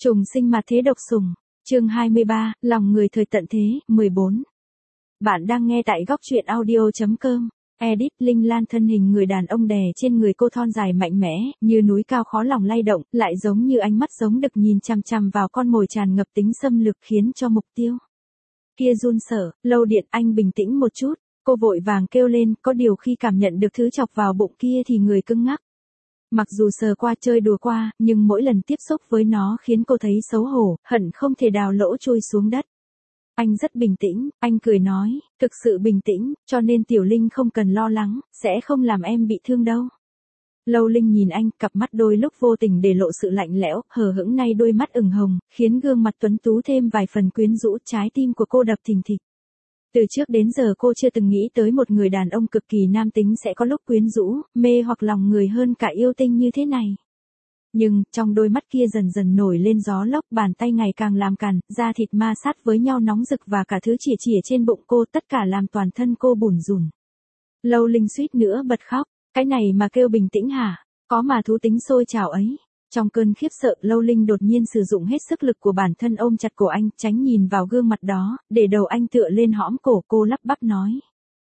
Trùng sinh mà thế độc sủng. Chương 23, lòng người thời tận thế, 14. Bạn đang nghe tại góc truyện audio.com. Edit Linh Lan thân hình người đàn ông đè trên người cô thon dài mạnh mẽ, như núi cao khó lòng lay động, lại giống như ánh mắt giống đực nhìn chằm chằm vào con mồi tràn ngập tính xâm lược khiến cho mục tiêu kia run sợ. Lâu Điện, anh bình tĩnh một chút. Cô vội vàng kêu lên, có điều khi cảm nhận được thứ chọc vào bụng kia thì người cứng ngắc. Mặc dù sờ qua chơi đùa qua, nhưng mỗi lần tiếp xúc với nó khiến cô thấy xấu hổ, hận không thể đào lỗ chui xuống đất. Anh rất bình tĩnh, anh cười nói, thực sự bình tĩnh, cho nên Tiểu Linh không cần lo lắng, sẽ không làm em bị thương đâu. Lâu Linh nhìn anh, cặp mắt đôi lúc vô tình để lộ sự lạnh lẽo, hờ hững nay đôi mắt ửng hồng, khiến gương mặt tuấn tú thêm vài phần quyến rũ, trái tim của cô đập thình thịch. Từ trước đến giờ cô chưa từng nghĩ tới một người đàn ông cực kỳ nam tính sẽ có lúc quyến rũ, mê hoặc lòng người hơn cả yêu tinh như thế này. Nhưng, trong đôi mắt kia dần dần nổi lên gió lốc, bàn tay ngày càng làm càn, da thịt ma sát với nhau nóng rực và cả thứ chìa chìa trên bụng cô, tất cả làm toàn thân cô bủn rủn. Lâu Linh suýt nữa bật khóc, cái này mà kêu bình tĩnh hả? Có mà thú tính sôi trào ấy. Trong cơn khiếp sợ, Lâu Linh đột nhiên sử dụng hết sức lực của bản thân ôm chặt cổ anh, tránh nhìn vào gương mặt đó, để đầu anh tựa lên hõm cổ cô lắp bắp nói.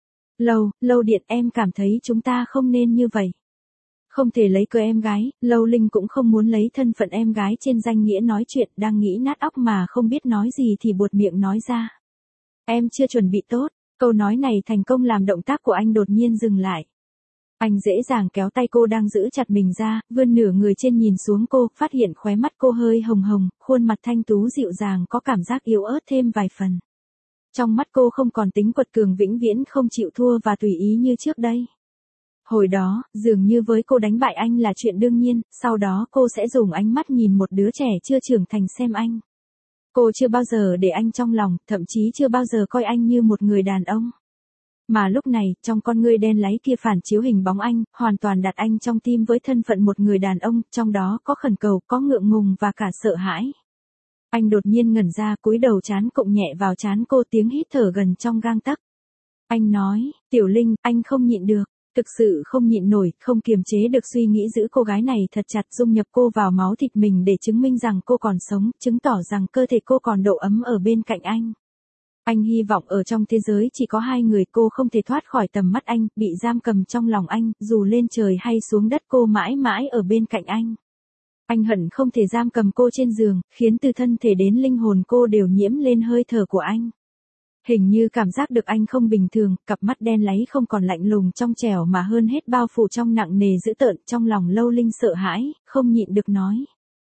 Lâu Điện, em cảm thấy chúng ta không nên như vậy. Không thể lấy cớ em gái, Lâu Linh cũng không muốn lấy thân phận em gái trên danh nghĩa nói chuyện, đang nghĩ nát óc mà không biết nói gì thì buột miệng nói ra. Em chưa chuẩn bị tốt, câu nói này thành công làm động tác của anh đột nhiên dừng lại. Anh dễ dàng kéo tay cô đang giữ chặt mình ra, vươn nửa người trên nhìn xuống cô, phát hiện khóe mắt cô hơi hồng hồng, khuôn mặt thanh tú dịu dàng có cảm giác yếu ớt thêm vài phần. Trong mắt cô không còn tính quật cường vĩnh viễn không chịu thua và tùy ý như trước đây. Hồi đó, dường như với cô đánh bại anh là chuyện đương nhiên, sau đó cô sẽ dùng ánh mắt nhìn một đứa trẻ chưa trưởng thành xem anh. Cô chưa bao giờ để anh trong lòng, thậm chí chưa bao giờ coi anh như một người đàn ông. Mà lúc này, trong con ngươi đen láy kia phản chiếu hình bóng anh, hoàn toàn đặt anh trong tim với thân phận một người đàn ông, trong đó có khẩn cầu, có ngượng ngùng và cả sợ hãi. Anh đột nhiên ngẩn ra, cúi đầu trán cụng nhẹ vào trán cô, tiếng hít thở gần trong gang tấc. Anh nói, Tiểu Linh, anh không nhịn được, thực sự không nhịn nổi, không kiềm chế được suy nghĩ giữ cô gái này thật chặt, dung nhập cô vào máu thịt mình để chứng minh rằng cô còn sống, chứng tỏ rằng cơ thể cô còn độ ấm ở bên cạnh anh. Anh hy vọng ở trong thế giới chỉ có hai người, cô không thể thoát khỏi tầm mắt anh, bị giam cầm trong lòng anh, dù lên trời hay xuống đất cô mãi mãi ở bên cạnh anh. Anh hận không thể giam cầm cô trên giường, khiến từ thân thể đến linh hồn cô đều nhiễm lên hơi thở của anh. Hình như cảm giác được anh không bình thường, cặp mắt đen láy không còn lạnh lùng trong trẻo mà hơn hết bao phủ trong nặng nề dữ tợn, trong lòng Lâu Linh sợ hãi, không nhịn được nói.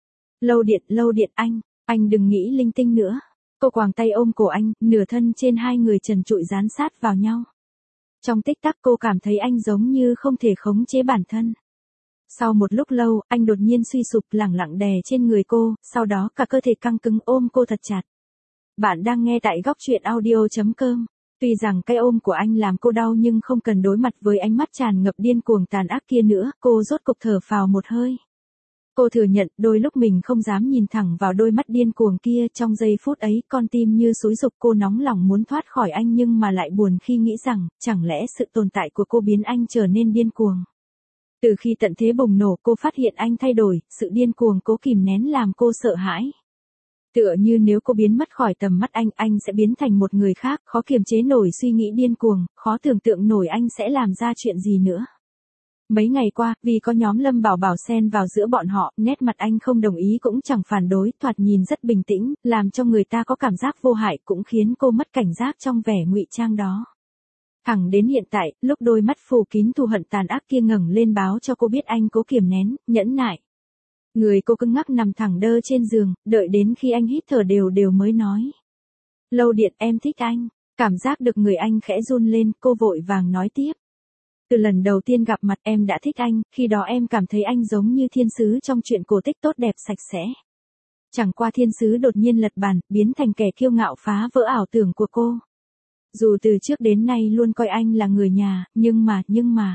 Lâu Điện anh đừng nghĩ linh tinh nữa. Cô quàng tay ôm cổ anh, nửa thân trên hai người trần trụi dán sát vào nhau. Trong tích tắc cô cảm thấy anh giống như không thể khống chế bản thân. Sau một lúc lâu, anh đột nhiên suy sụp lẳng lặng đè trên người cô, sau đó cả cơ thể căng cứng ôm cô thật chặt. Bạn đang nghe tại góc truyện audio.com. Tuy rằng cái ôm của anh làm cô đau nhưng không cần đối mặt với ánh mắt tràn ngập điên cuồng tàn ác kia nữa, cô rốt cục thở phào một hơi. Cô thừa nhận, đôi lúc mình không dám nhìn thẳng vào đôi mắt điên cuồng kia, trong giây phút ấy, con tim như xúi giục cô nóng lòng muốn thoát khỏi anh nhưng mà lại buồn khi nghĩ rằng, chẳng lẽ sự tồn tại của cô biến anh trở nên điên cuồng. Từ khi tận thế bùng nổ cô phát hiện anh thay đổi, sự điên cuồng cố kìm nén làm cô sợ hãi. Tựa như nếu cô biến mất khỏi tầm mắt anh sẽ biến thành một người khác, khó kiềm chế nổi suy nghĩ điên cuồng, khó tưởng tượng nổi anh sẽ làm ra chuyện gì nữa. Mấy ngày qua, vì có nhóm Lâm Bảo Bảo xen vào giữa bọn họ, nét mặt anh không đồng ý cũng chẳng phản đối, thoạt nhìn rất bình tĩnh, làm cho người ta có cảm giác vô hại, cũng khiến cô mất cảnh giác trong vẻ ngụy trang đó. Thẳng đến hiện tại, lúc đôi mắt phủ kín thù hận tàn ác kia ngẩng lên báo cho cô biết anh cố kiềm nén, nhẫn nại. Người cô cứng ngắc nằm thẳng đơ trên giường, đợi đến khi anh hít thở đều mới nói. Lâu Điện, em thích anh. Cảm giác được người anh khẽ run lên, cô vội vàng nói tiếp. Từ lần đầu tiên gặp mặt em đã thích anh, khi đó em cảm thấy anh giống như thiên sứ trong truyện cổ tích tốt đẹp sạch sẽ. Chẳng qua thiên sứ đột nhiên lật bàn, biến thành kẻ kiêu ngạo phá vỡ ảo tưởng của cô. Dù từ trước đến nay luôn coi anh là người nhà, nhưng mà.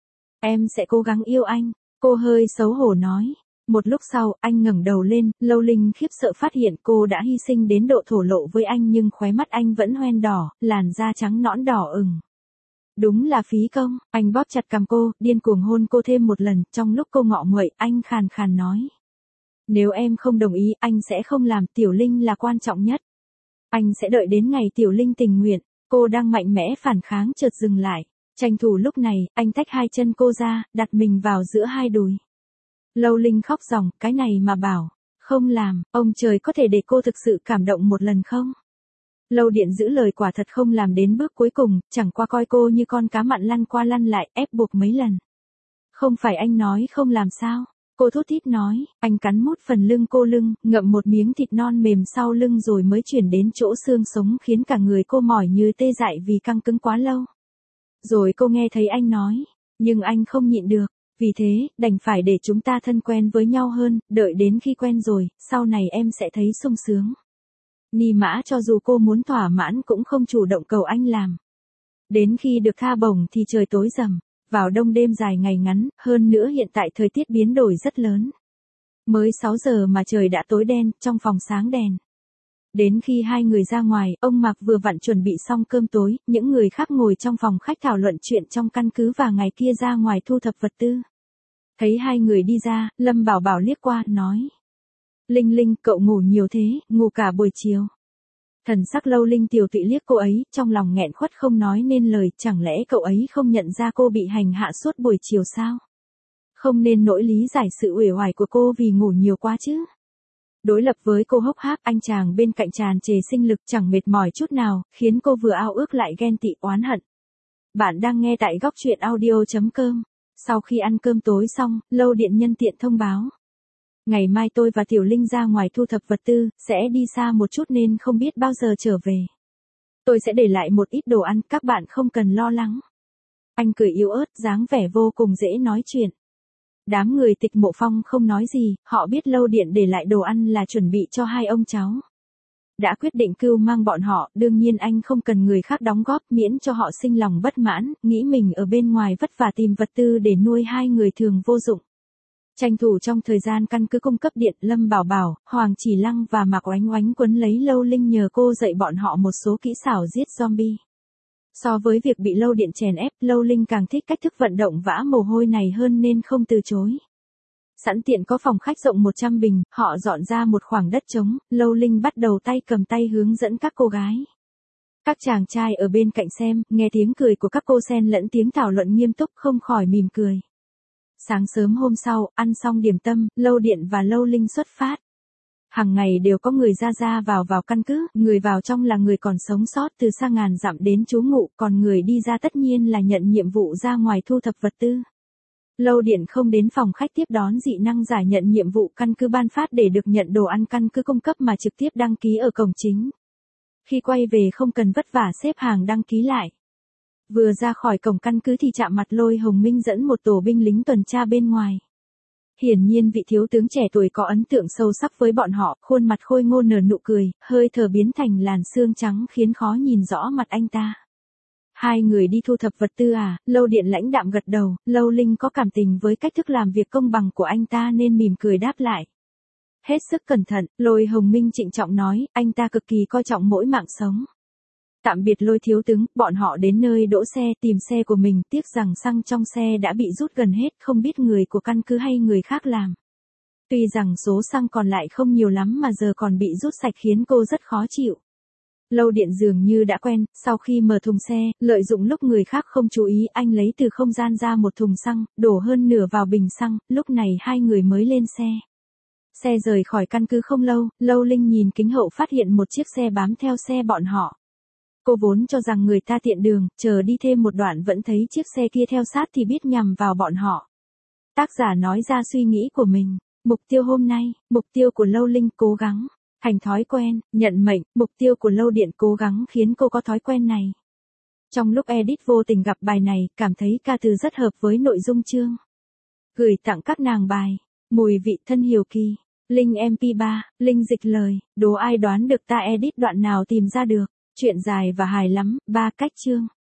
Em sẽ cố gắng yêu anh, cô hơi xấu hổ nói. Một lúc sau, anh ngẩng đầu lên, Lâu Linh khiếp sợ phát hiện cô đã hy sinh đến độ thổ lộ với anh nhưng khóe mắt anh vẫn hoen đỏ, làn da trắng nõn đỏ ửng. Đúng là phí công, anh bóp chặt cằm cô, điên cuồng hôn cô thêm một lần, trong lúc cô ngọ nguậy, anh khàn khàn nói. Nếu em không đồng ý, anh sẽ không làm, Tiểu Linh là quan trọng nhất. Anh sẽ đợi đến ngày Tiểu Linh tình nguyện. Cô đang mạnh mẽ phản kháng chợt dừng lại. Tranh thủ lúc này, anh tách hai chân cô ra, đặt mình vào giữa hai đùi. Lâu Linh khóc ròng, cái này mà bảo, không làm, ông trời có thể để cô thực sự cảm động một lần không? Lâu Điện giữ lời quả thật không làm đến bước cuối cùng, chẳng qua coi cô như con cá mặn lăn qua lăn lại, ép buộc mấy lần. Không phải anh nói không làm sao? Cô thút thít nói, anh cắn mút phần lưng cô lưng, ngậm một miếng thịt non mềm sau lưng rồi mới chuyển đến chỗ xương sống khiến cả người cô mỏi như tê dại vì căng cứng quá lâu. Rồi cô nghe thấy anh nói, nhưng anh không nhịn được, vì thế, đành phải để chúng ta thân quen với nhau hơn, đợi đến khi quen rồi, sau này em sẽ thấy sung sướng. Ni mã cho dù cô muốn thỏa mãn cũng không chủ động cầu anh làm. Đến khi được tha bổng thì trời tối rầm, vào đông đêm dài ngày ngắn, hơn nữa hiện tại thời tiết biến đổi rất lớn. Mới 6 giờ mà trời đã tối đen, trong phòng sáng đèn. Đến khi hai người ra ngoài, ông Mạc vừa vặn chuẩn bị xong cơm tối, những người khác ngồi trong phòng khách thảo luận chuyện trong căn cứ và ngày kia ra ngoài thu thập vật tư. Thấy hai người đi ra, Lâm Bảo Bảo liếc qua, nói. Linh Linh, cậu ngủ nhiều thế, ngủ cả buổi chiều. Thần sắc Lâu Linh tiều tụy liếc cô ấy, trong lòng nghẹn khuất không nói nên lời, chẳng lẽ cậu ấy không nhận ra cô bị hành hạ suốt buổi chiều sao? Không nên nỗi lý giải sự uể oải của cô vì ngủ nhiều quá chứ. Đối lập với cô hốc hác, anh chàng bên cạnh tràn trề sinh lực chẳng mệt mỏi chút nào, khiến cô vừa ao ước lại ghen tị oán hận. Bạn đang nghe tại góc truyện audio.com. Sau khi ăn cơm tối xong, Lâu Điện nhân tiện thông báo. Ngày mai tôi và Tiểu Linh ra ngoài thu thập vật tư, sẽ đi xa một chút nên không biết bao giờ trở về. Tôi sẽ để lại một ít đồ ăn, các bạn không cần lo lắng. Anh cười yếu ớt, dáng vẻ vô cùng dễ nói chuyện. Đám người Tịch Mộ Phong không nói gì, họ biết Lâu Điện để lại đồ ăn là chuẩn bị cho hai ông cháu. Đã quyết định cưu mang bọn họ, đương nhiên anh không cần người khác đóng góp miễn cho họ sinh lòng bất mãn, nghĩ mình ở bên ngoài vất vả tìm vật tư để nuôi hai người thường vô dụng. Tranh thủ trong thời gian căn cứ cung cấp điện, Lâm Bảo Bảo, Hoàng Chỉ Lăng và Mạc Oánh Oánh quấn lấy Lâu Linh nhờ cô dạy bọn họ một số kỹ xảo giết zombie. So với việc bị Lâu Điện chèn ép, Lâu Linh càng thích cách thức vận động vã mồ hôi này hơn nên không từ chối. Sẵn tiện có phòng khách rộng 100 bình, họ dọn ra một khoảng đất trống, Lâu Linh bắt đầu tay cầm tay hướng dẫn các cô gái. Các chàng trai ở bên cạnh xem, nghe tiếng cười của các cô xen lẫn tiếng thảo luận nghiêm túc không khỏi mỉm cười. Sáng sớm hôm sau, ăn xong điểm tâm, Lâu Điện và Lâu Linh xuất phát. Hàng ngày đều có người ra vào căn cứ, người vào trong là người còn sống sót từ xa ngàn dặm đến trú ngụ, còn người đi ra tất nhiên là nhận nhiệm vụ ra ngoài thu thập vật tư. Lâu Điện không đến phòng khách tiếp đón dị năng giả nhận nhiệm vụ căn cứ ban phát để được nhận đồ ăn căn cứ cung cấp mà trực tiếp đăng ký ở cổng chính. Khi quay về không cần vất vả xếp hàng đăng ký lại. Vừa ra khỏi cổng căn cứ thì chạm mặt Lôi Hồng Minh dẫn một tổ binh lính tuần tra bên ngoài. Hiển nhiên vị thiếu tướng trẻ tuổi có ấn tượng sâu sắc với bọn họ, khuôn mặt khôi ngô nở nụ cười, hơi thở biến thành làn xương trắng khiến khó nhìn rõ mặt anh ta. Hai người đi thu thập vật tư à? Lâu Điện lãnh đạm gật đầu, Lâu Linh có cảm tình với cách thức làm việc công bằng của anh ta nên mỉm cười đáp lại. Hết sức cẩn thận, Lôi Hồng Minh trịnh trọng nói, anh ta cực kỳ coi trọng mỗi mạng sống. Tạm biệt Lôi thiếu tướng, bọn họ đến nơi đỗ xe tìm xe của mình, tiếc rằng xăng trong xe đã bị rút gần hết, không biết người của căn cứ hay người khác làm. Tuy rằng số xăng còn lại không nhiều lắm mà giờ còn bị rút sạch khiến cô rất khó chịu. Lâu Điện dường như đã quen, sau khi mở thùng xe, lợi dụng lúc người khác không chú ý, anh lấy từ không gian ra một thùng xăng, đổ hơn nửa vào bình xăng, lúc này hai người mới lên xe. Xe rời khỏi căn cứ không lâu, Lâu Linh nhìn kính hậu phát hiện một chiếc xe bám theo xe bọn họ. Cô vốn cho rằng người ta tiện đường, chờ đi thêm một đoạn vẫn thấy chiếc xe kia theo sát thì biết nhằm vào bọn họ. Tác giả nói ra suy nghĩ của mình. Mục tiêu hôm nay, mục tiêu của Lâu Linh cố gắng thành thói quen, nhận mệnh, mục tiêu của Lâu Điện cố gắng khiến cô có thói quen này. Trong lúc edit vô tình gặp bài này, cảm thấy ca từ rất hợp với nội dung chương. Gửi tặng các nàng bài, mùi vị thân hiếu kỳ, Linh MP3, Linh dịch lời, đố ai đoán được ta edit đoạn nào tìm ra được. Chuyện dài và hài lắm, 3 cách chương.